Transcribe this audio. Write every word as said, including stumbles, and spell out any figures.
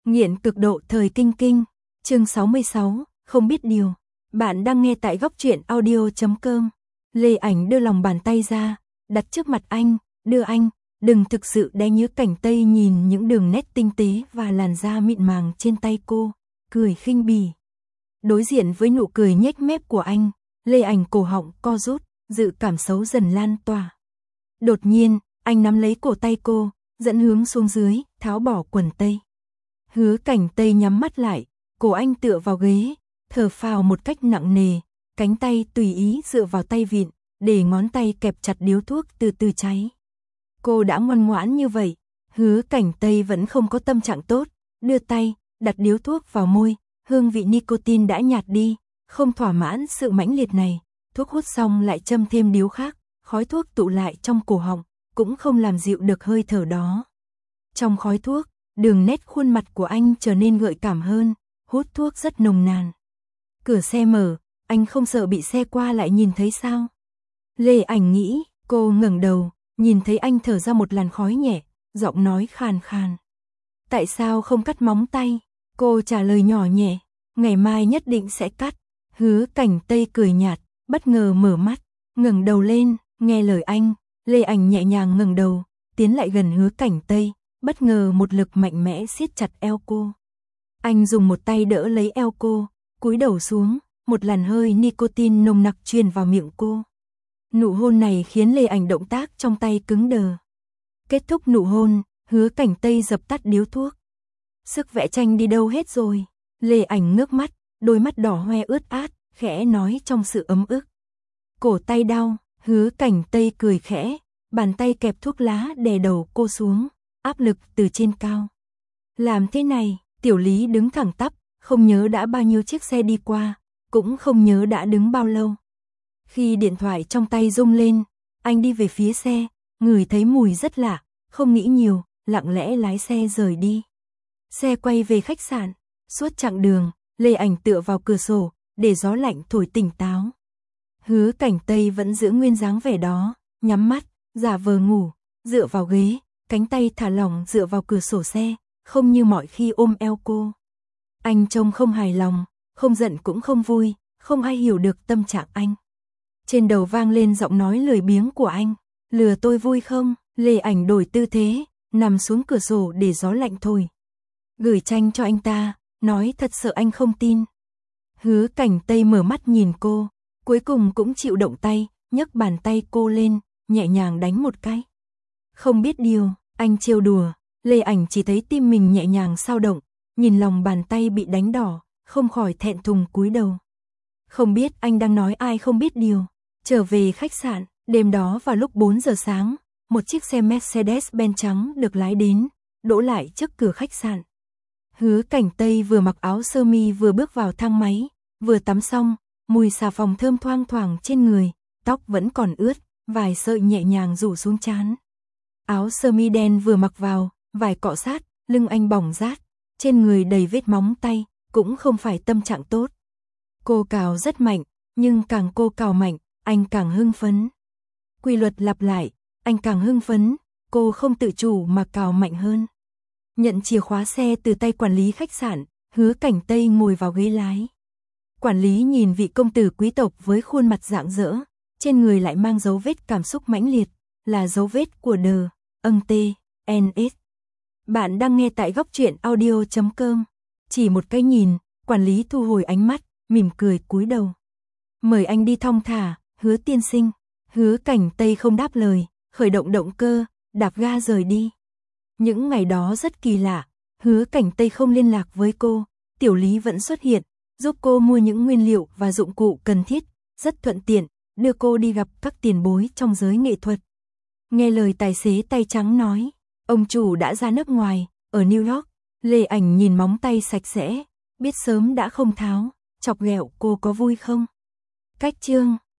Nghiện cực độ thời kinh kinh, chương sáu mươi sáu, không biết điều. Bạn đang nghe tại góc truyện audio chấm com. Lê Ảnh đưa lòng bàn tay ra, đặt trước mặt anh, đưa anh, đừng thực sự đe nhớ cảnh tây nhìn những đường nét tinh tế và làn da mịn màng trên tay cô, cười khinh bỉ. Đối diện với nụ cười nhếch mép của anh, Lê Ảnh cổ họng co rút, dự cảm xấu dần lan tỏa. Đột nhiên, anh nắm lấy cổ tay cô, dẫn hướng xuống dưới, tháo bỏ quần tây. Hứa Cảnh Tây nhắm mắt lại, cổ anh tựa vào ghế, thở phào một cách nặng nề, cánh tay tùy ý dựa vào tay vịn, để ngón tay kẹp chặt điếu thuốc từ từ cháy. Cô đã ngoan ngoãn như vậy, Hứa Cảnh Tây vẫn không có tâm trạng tốt, đưa tay, đặt điếu thuốc vào môi, hương vị nicotine đã nhạt đi, không thỏa mãn sự mãnh liệt này, thuốc hút xong lại châm thêm điếu khác, khói thuốc tụ lại trong cổ họng, cũng không làm dịu được hơi thở đó. Trong khói thuốc, đường nét khuôn mặt của anh trở nên gợi cảm hơn, hút thuốc rất nồng nàn. Cửa xe mở, anh không sợ bị xe qua lại nhìn thấy sao? Lê Ảnh nghĩ, cô ngẩng đầu, nhìn thấy anh thở ra một làn khói nhẹ, giọng nói khàn khàn. Tại sao không cắt móng tay? Cô trả lời nhỏ nhẹ, ngày mai nhất định sẽ cắt. Hứa Cảnh Tây cười nhạt, bất ngờ mở mắt, ngẩng đầu lên, nghe lời anh. Lê Ảnh nhẹ nhàng ngẩng đầu, tiến lại gần Hứa Cảnh Tây, bất ngờ một lực mạnh mẽ siết chặt eo cô. Anh dùng một tay đỡ lấy eo cô, cúi đầu xuống, một làn hơi nicotine nồng nặc truyền vào miệng cô. Nụ hôn này khiến Lê Ảnh động tác trong tay cứng đờ. Kết thúc nụ hôn, Hứa Cảnh Tây dập tắt điếu thuốc. Sức vẽ tranh đi đâu hết rồi? Lê Ảnh ngước mắt, đôi mắt đỏ hoe ướt át, khẽ nói trong sự ấm ức. Cổ tay đau, Hứa Cảnh Tây cười khẽ, bàn tay kẹp thuốc lá đè đầu cô xuống, áp lực từ trên cao. Làm thế này, Tiểu Lý đứng thẳng tắp, không nhớ đã bao nhiêu chiếc xe đi qua, cũng không nhớ đã đứng bao lâu. Khi điện thoại trong tay rung lên, anh đi về phía xe, ngửi thấy mùi rất lạ, không nghĩ nhiều, lặng lẽ lái xe rời đi. Xe quay về khách sạn, suốt chặng đường, Lê Ảnh tựa vào cửa sổ, để gió lạnh thổi tỉnh táo. Hứa Cảnh Tây vẫn giữ nguyên dáng vẻ đó, nhắm mắt, giả vờ ngủ, dựa vào ghế, cánh tay thả lỏng dựa vào cửa sổ xe, không như mọi khi ôm eo cô. Anh trông không hài lòng, không giận cũng không vui, không ai hiểu được tâm trạng anh. Trên đầu vang lên giọng nói lười biếng của anh, lừa tôi vui không? Lê Ảnh đổi tư thế, nằm xuống cửa sổ để gió lạnh thổi. Gửi tranh cho anh ta, nói thật sợ anh không tin. Hứa Cảnh Tây mở mắt nhìn cô, cuối cùng cũng chịu động tay, nhấc bàn tay cô lên, nhẹ nhàng đánh một cái. Không biết điều, anh trêu đùa, Lê Ảnh chỉ thấy tim mình nhẹ nhàng xao động, nhìn lòng bàn tay bị đánh đỏ, không khỏi thẹn thùng cúi đầu. Không biết anh đang nói ai không biết điều. Trở về khách sạn, đêm đó vào lúc bốn giờ sáng, một chiếc xe Mercedes-Benz trắng được lái đến, đỗ lại trước cửa khách sạn. Hứa Cảnh Tây vừa mặc áo sơ mi vừa bước vào thang máy, vừa tắm xong, mùi xà phòng thơm thoang thoảng trên người, tóc vẫn còn ướt, vài sợi nhẹ nhàng rủ xuống trán. Áo sơ mi đen vừa mặc vào, vài cọ sát, lưng anh bỏng rát, trên người đầy vết móng tay, cũng không phải tâm trạng tốt. Cô cào rất mạnh, nhưng càng cô cào mạnh, anh càng hưng phấn. Quy luật lặp lại, anh càng hưng phấn, cô không tự chủ mà cào mạnh hơn. Nhận chìa khóa xe từ tay quản lý khách sạn, Hứa Cảnh Tây ngồi vào ghế lái. Quản lý nhìn vị công tử quý tộc với khuôn mặt rạng rỡ, trên người lại mang dấu vết cảm xúc mãnh liệt, là dấu vết của đờ, âng tê, en ét. Bạn đang nghe tại góc truyện audio chấm com. Chỉ một cái nhìn, quản lý thu hồi ánh mắt, mỉm cười cúi đầu. Mời anh đi thong thả, Hứa tiên sinh. Hứa Cảnh Tây không đáp lời, khởi động động cơ, đạp ga rời đi. Những ngày đó rất kỳ lạ, Hứa Cảnh Tây không liên lạc với cô, Tiểu Lý vẫn xuất hiện, giúp cô mua những nguyên liệu và dụng cụ cần thiết, rất thuận tiện, đưa cô đi gặp các tiền bối trong giới nghệ thuật. Nghe lời tài xế tay trắng nói, ông chủ đã ra nước ngoài, ở New York. Lê Ảnh nhìn móng tay sạch sẽ, biết sớm đã không tháo, chọc ghẹo cô có vui không? Cách chương